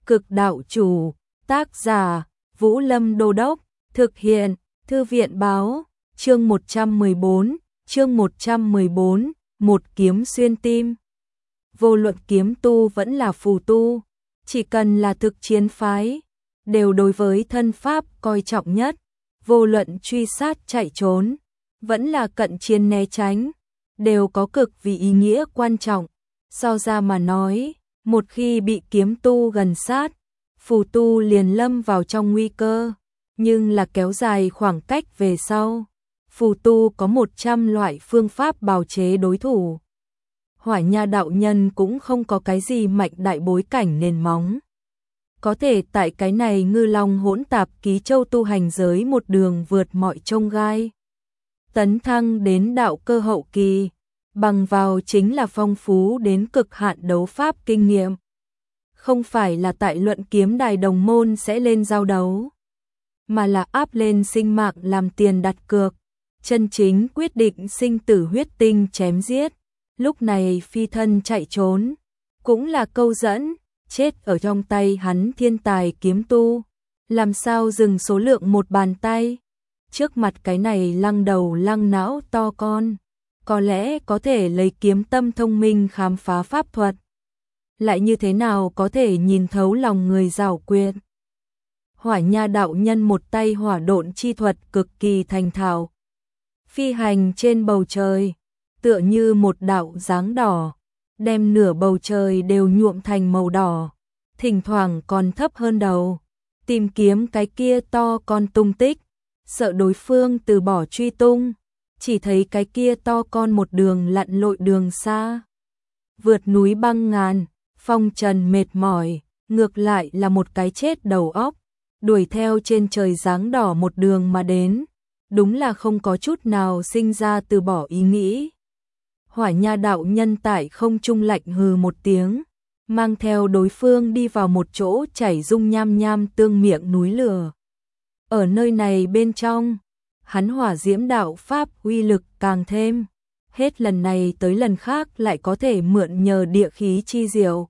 Cực đạo chủ, tác giả, Vũ Lâm Đô Đốc, thực hiện, Thư viện báo, chương 114, một kiếm xuyên tim. Vô luận kiếm tu vẫn là phù tu, chỉ cần là thực chiến phái, đều đối với thân pháp coi trọng nhất, vô luận truy sát chạy trốn, vẫn là cận chiến né tránh, đều có cực vì ý nghĩa quan trọng. So ra mà nói, một khi bị kiếm tu gần sát, phù tu liền lâm vào trong nguy cơ, nhưng là kéo dài khoảng cách về sau, phù tu có 100 loại phương pháp bào chế đối thủ. Hỏa Nha đạo nhân cũng không có cái gì mạnh đại bối cảnh nền móng. Có thể tại cái này ngư long hỗn tạp ký châu tu hành giới một đường vượt mọi chông gai. Tấn thăng đến đạo cơ hậu kỳ, bằng vào chính là phong phú đến cực hạn đấu pháp kinh nghiệm. Không phải là tại luận kiếm đài đồng môn sẽ lên giao đấu, mà là áp lên sinh mạng làm tiền đặt cược, chân chính quyết định sinh tử huyết tinh chém giết. Lúc này phi thân chạy trốn, cũng là câu dẫn, chết ở trong tay hắn thiên tài kiếm tu, làm sao dừng số lượng một bàn tay. Trước mặt cái này lăng đầu lăng não to con, có lẽ có thể lấy kiếm tâm thông minh khám phá pháp thuật, lại như thế nào có thể nhìn thấu lòng người giảo quyệt. Hỏa Nha đạo nhân một tay hỏa độn chi thuật cực kỳ thành thạo, phi hành trên bầu trời, tựa như một đạo dáng đỏ, đem nửa bầu trời đều nhuộm thành màu đỏ, thỉnh thoảng còn thấp hơn đầu, tìm kiếm cái kia to con tung tích, sợ đối phương từ bỏ truy tung, chỉ thấy cái kia to con một đường lặn lội đường xa, vượt núi băng ngàn, phong trần mệt mỏi, ngược lại là một cái chết đầu óc, đuổi theo trên trời dáng đỏ một đường mà đến, đúng là không có chút nào sinh ra từ bỏ ý nghĩ. Hỏa Nha đạo nhân tại không trung lạnh hừ một tiếng, mang theo đối phương đi vào một chỗ chảy dung nham nham tương miệng núi lửa. Ở nơi này bên trong, hắn hỏa diễm đạo pháp uy lực càng thêm, hết lần này tới lần khác lại có thể mượn nhờ địa khí chi diệu.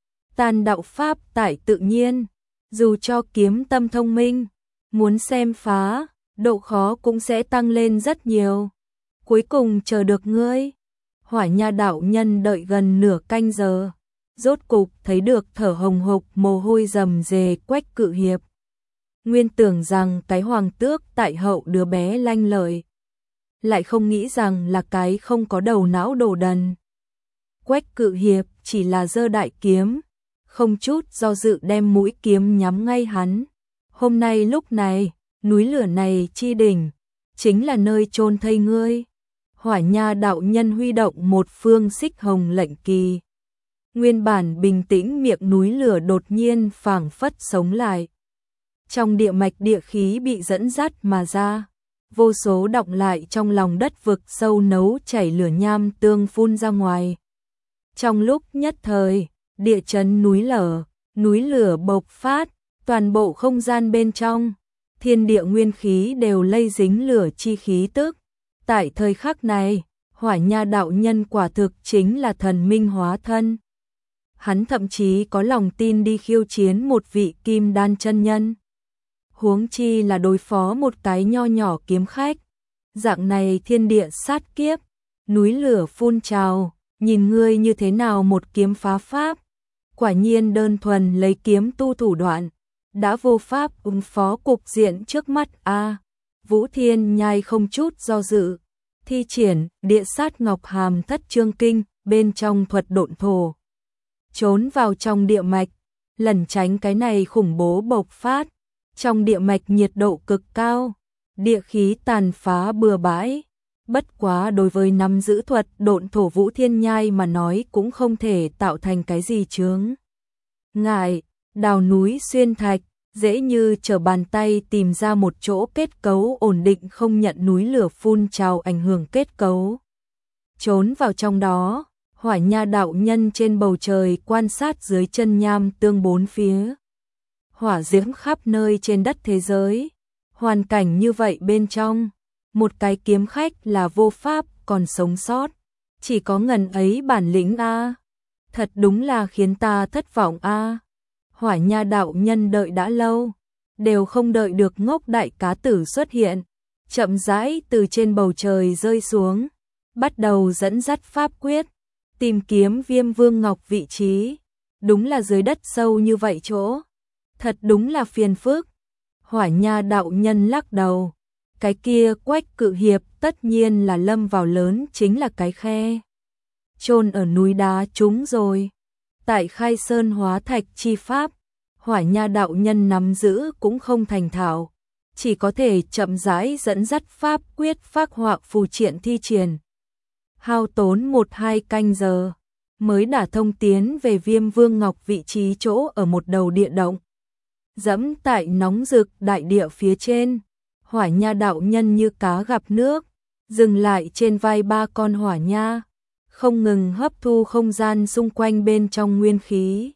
Tàn đạo pháp tại tự nhiên, dù cho kiếm tâm thông minh, muốn xem phá, độ khó cũng sẽ tăng lên rất nhiều. Cuối cùng chờ được ngươi. Hỏa Nha đạo nhân đợi gần nửa canh giờ, rốt cục thấy được thở hồng hộc mồ hôi rầm rề Quách Cự Hiệp. Nguyên tưởng rằng cái hoàng tước tại hậu đứa bé lanh lợi, lại không nghĩ rằng là cái không có đầu não đồ đần. Quách Cự Hiệp chỉ là giơ đại kiếm, không chút do dự đem mũi kiếm nhắm ngay hắn. Hôm nay lúc này, núi lửa này chi đỉnh, chính là nơi chôn thây ngươi. Hỏa Nha đạo nhân huy động một phương xích hồng lệnh kỳ. Nguyên bản bình tĩnh miệng núi lửa đột nhiên phảng phất sống lại. Trong địa mạch địa khí bị dẫn dắt mà ra, vô số đọng lại trong lòng đất vực sâu nấu chảy lửa nham tương phun ra ngoài. Trong lúc nhất thời, địa chấn núi lửa bộc phát, toàn bộ không gian bên trong, thiên địa nguyên khí đều lây dính lửa chi khí tức. Tại thời khắc này, Hỏa Nha đạo nhân quả thực chính là thần minh hóa thân. Hắn thậm chí có lòng tin đi khiêu chiến một vị kim đan chân nhân. Huống chi là đối phó một cái nho nhỏ kiếm khách. Dạng này thiên địa sát kiếp, núi lửa phun trào, nhìn ngươi như thế nào một kiếm phá pháp. Quả nhiên đơn thuần lấy kiếm tu thủ đoạn, đã vô pháp ứng phó cục diện trước mắt a. Vũ Thiên Nhai không chút do dự, thi triển địa sát ngọc hàm thất chương kinh, bên trong thuật độn thổ. Trốn vào trong địa mạch, lẩn tránh cái này khủng bố bộc phát. Trong địa mạch nhiệt độ cực cao, địa khí tàn phá bừa bãi. Bất quá đối với nắm giữ thuật độn thổ Vũ Thiên Nhai mà nói cũng không thể tạo thành cái gì chướng ngại, đào núi xuyên thạch, dễ như trở bàn tay tìm ra một chỗ kết cấu ổn định không nhận núi lửa phun trào ảnh hưởng kết cấu. Trốn vào trong đó, Hỏa Nha đạo nhân trên bầu trời quan sát dưới chân nham tương bốn phía. Hỏa diễm khắp nơi trên đất thế giới, hoàn cảnh như vậy bên trong, một cái kiếm khách là vô pháp còn sống sót, chỉ có ngần ấy bản lĩnh a. Thật đúng là khiến ta thất vọng a. Hỏa Nha đạo nhân đợi đã lâu, đều không đợi được Ngốc Đại Cá Tử xuất hiện, chậm rãi từ trên bầu trời rơi xuống, bắt đầu dẫn dắt pháp quyết, tìm kiếm Viêm Vương Ngọc vị trí. Đúng là dưới đất sâu như vậy chỗ, thật đúng là phiền phức. Hỏa Nha đạo nhân lắc đầu, cái kia Quách Cự Hiệp tất nhiên là lâm vào lớn chính là cái khe chôn ở núi đá chúng rồi. Tại Khai Sơn hóa thạch chi pháp, Hỏa Nha đạo nhân nắm giữ cũng không thành thạo, chỉ có thể chậm rãi dẫn dắt pháp quyết phác họa phù triện thi triển. Hao tốn 1-2 canh giờ, mới đả thông tiến về Viêm Vương Ngọc vị trí chỗ ở một đầu địa động. Dẫm tại nóng rực đại địa phía trên, Hỏa Nha đạo nhân như cá gặp nước, dừng lại trên vai 3 con hỏa nha, không ngừng hấp thu không gian xung quanh bên trong nguyên khí.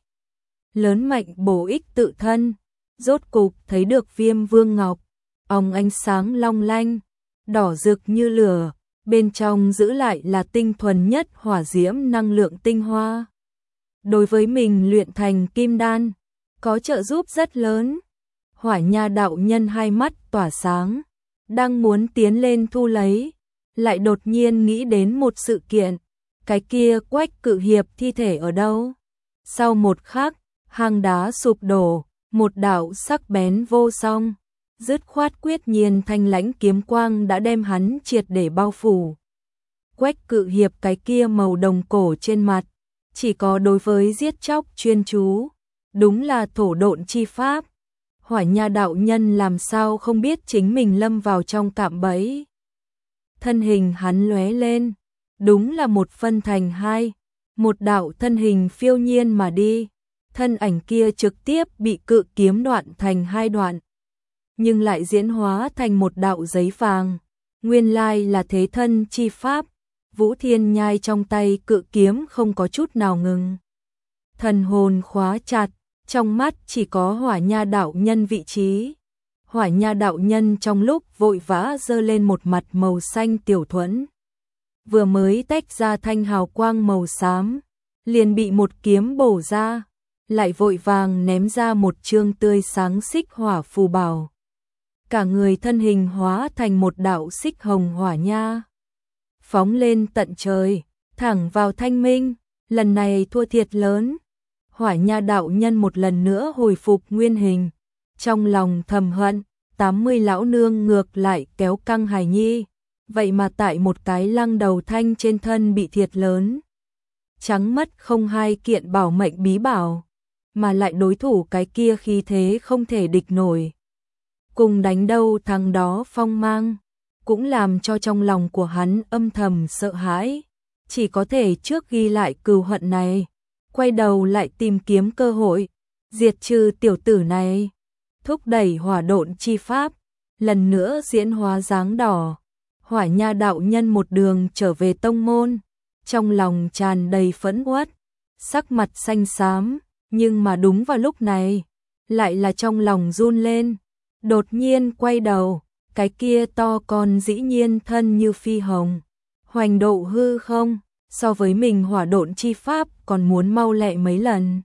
Lớn mạnh bổ ích tự thân, rốt cục thấy được Viêm Vương Ngọc, ánh sáng long lanh, đỏ rực như lửa, bên trong giữ lại là tinh thuần nhất hỏa diễm năng lượng tinh hoa. Đối với mình luyện thành kim đan, có trợ giúp rất lớn. Hỏa Nha đạo nhân hai mắt tỏa sáng, đang muốn tiến lên thu lấy, lại đột nhiên nghĩ đến một sự kiện, cái kia Quách Cự Hiệp thi thể ở đâu? Sau một khắc, hang đá sụp đổ, một đạo sắc bén vô song, dứt khoát quyết nhiên thanh lãnh kiếm quang đã đem hắn triệt để bao phủ. Quách Cự Hiệp cái kia màu đồng cổ trên mặt, chỉ có đối với giết chóc chuyên chú, đúng là thổ độn chi pháp. Hỏa Nha đạo nhân làm sao không biết chính mình lâm vào trong cạm bẫy. Thân hình hắn lóe lên, đúng là một phân thành hai, một đạo thân hình phiêu nhiên mà đi, thân ảnh kia trực tiếp bị cự kiếm đoạn thành hai đoạn, nhưng lại diễn hóa thành một đạo giấy vàng, nguyên lai là thế thân chi pháp. Vũ Thiên Nhai trong tay cự kiếm không có chút nào ngừng, thần hồn khóa chặt, trong mắt chỉ có Hỏa Nha đạo nhân vị trí. Hỏa Nha đạo nhân trong lúc vội vã giơ lên một mặt màu xanh tiểu thuẫn, vừa mới tách ra thanh hào quang màu xám, liền bị một kiếm bổ ra, lại vội vàng ném ra một chương tươi sáng xích hỏa phù bảo. Cả người thân hình hóa thành một đạo xích hồng hỏa nha, phóng lên tận trời, thẳng vào Thanh Minh. Lần này thua thiệt lớn. Hỏa Nha đạo nhân một lần nữa hồi phục nguyên hình, trong lòng thầm hận, 80 lão nương ngược lại kéo căng hài nhi, vậy mà tại một cái lăng đầu thanh trên thân bị thiệt lớn. Trắng mất không hai kiện bảo mệnh bí bảo, mà lại đối thủ cái kia khí thế không thể địch nổi. Cùng đánh đâu thằng đó phong mang, cũng làm cho trong lòng của hắn âm thầm sợ hãi, chỉ có thể trước ghi lại cừu hận này, quay đầu lại tìm kiếm cơ hội, diệt trừ tiểu tử này, thúc đẩy hỏa độn chi pháp, lần nữa diễn hóa dáng đỏ. Hỏa Nha đạo nhân một đường trở về tông môn, trong lòng tràn đầy phẫn uất, sắc mặt xanh xám, nhưng mà đúng vào lúc này, lại là trong lòng run lên, đột nhiên quay đầu, cái kia to con dĩ nhiên thân như phi hồng, hoành độ hư không, so với mình hỏa độn chi pháp còn muốn mau lẹ mấy lần.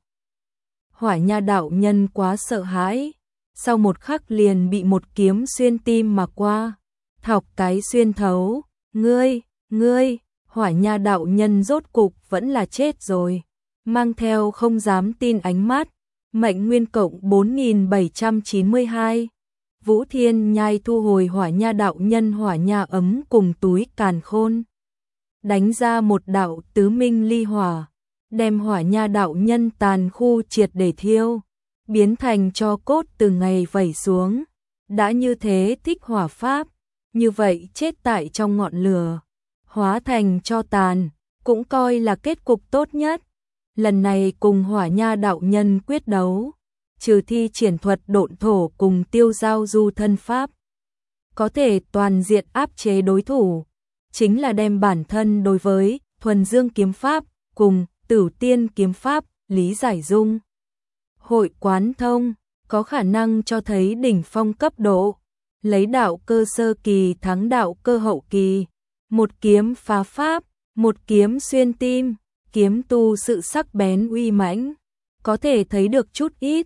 Hỏa Nha đạo nhân quá sợ hãi, sau một khắc liền bị một kiếm xuyên tim mà qua, thọc cái xuyên thấu, ngươi, Hỏa Nha đạo nhân rốt cục vẫn là chết rồi, mang theo không dám tin ánh mắt, mệnh nguyên cộng 4792. Vũ Thiên Nhai thu hồi Hỏa Nha đạo nhân hỏa nha ấm cùng túi càn khôn, đánh ra một đạo tứ minh ly hỏa, đem Hỏa Nha đạo nhân tàn khu triệt để thiêu, biến thành tro cốt từ ngày vẩy xuống. Đã như thế thích hỏa pháp, như vậy chết tại trong ngọn lửa, hóa thành tro tàn, cũng coi là kết cục tốt nhất. Lần này cùng Hỏa Nha đạo nhân quyết đấu, trừ thi triển thuật độn thổ cùng tiêu giao du thân pháp, có thể toàn diện áp chế đối thủ, chính là đem bản thân đối với thuần dương kiếm pháp cùng Tửu Tiên kiếm pháp lý giải dung hội quán thông, có khả năng cho thấy đỉnh phong cấp độ, lấy đạo cơ sơ kỳ thắng đạo cơ hậu kỳ, một kiếm phá pháp, một kiếm xuyên tim, kiếm tu sự sắc bén uy mãnh, có thể thấy được chút ít.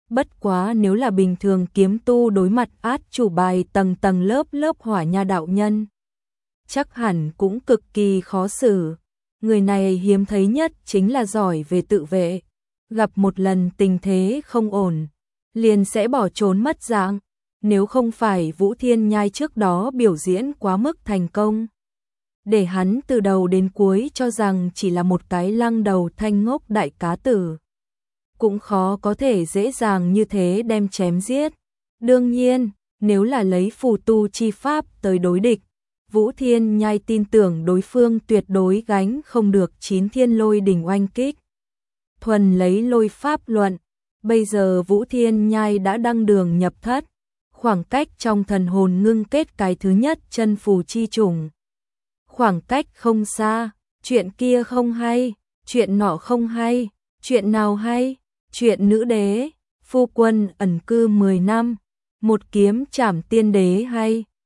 Bất quá nếu là bình thường kiếm tu đối mặt át chủ bài tầng tầng lớp lớp hỏa nha đạo nhân, chắc hẳn cũng cực kỳ khó xử. Người này hiếm thấy nhất chính là giỏi về tự vệ, gặp một lần tình thế không ổn, liền sẽ bỏ trốn mất dạng. Nếu không phải Vũ Thiên Nhai trước đó biểu diễn quá mức thành công, để hắn từ đầu đến cuối cho rằng chỉ là một cái lăng đầu thanh ngốc đại cá tử, cũng khó có thể dễ dàng như thế đem chém giết. Đương nhiên, nếu là lấy phù tu chi pháp tới đối địch, Vũ Thiên Nhai tin tưởng đối phương tuyệt đối gánh không được 9 thiên lôi đỉnh oanh kích. Thuần lấy lôi pháp luận, bây giờ Vũ Thiên Nhai đã đăng đường nhập thất, khoảng cách trong thần hồn ngưng kết cái thứ nhất chân phù chi trùng. Khoảng cách không xa, chuyện kia không hay, chuyện nọ không hay, chuyện nào hay, chuyện nữ đế, phu quân ẩn cư 10 năm, một kiếm trảm tiên đế hay.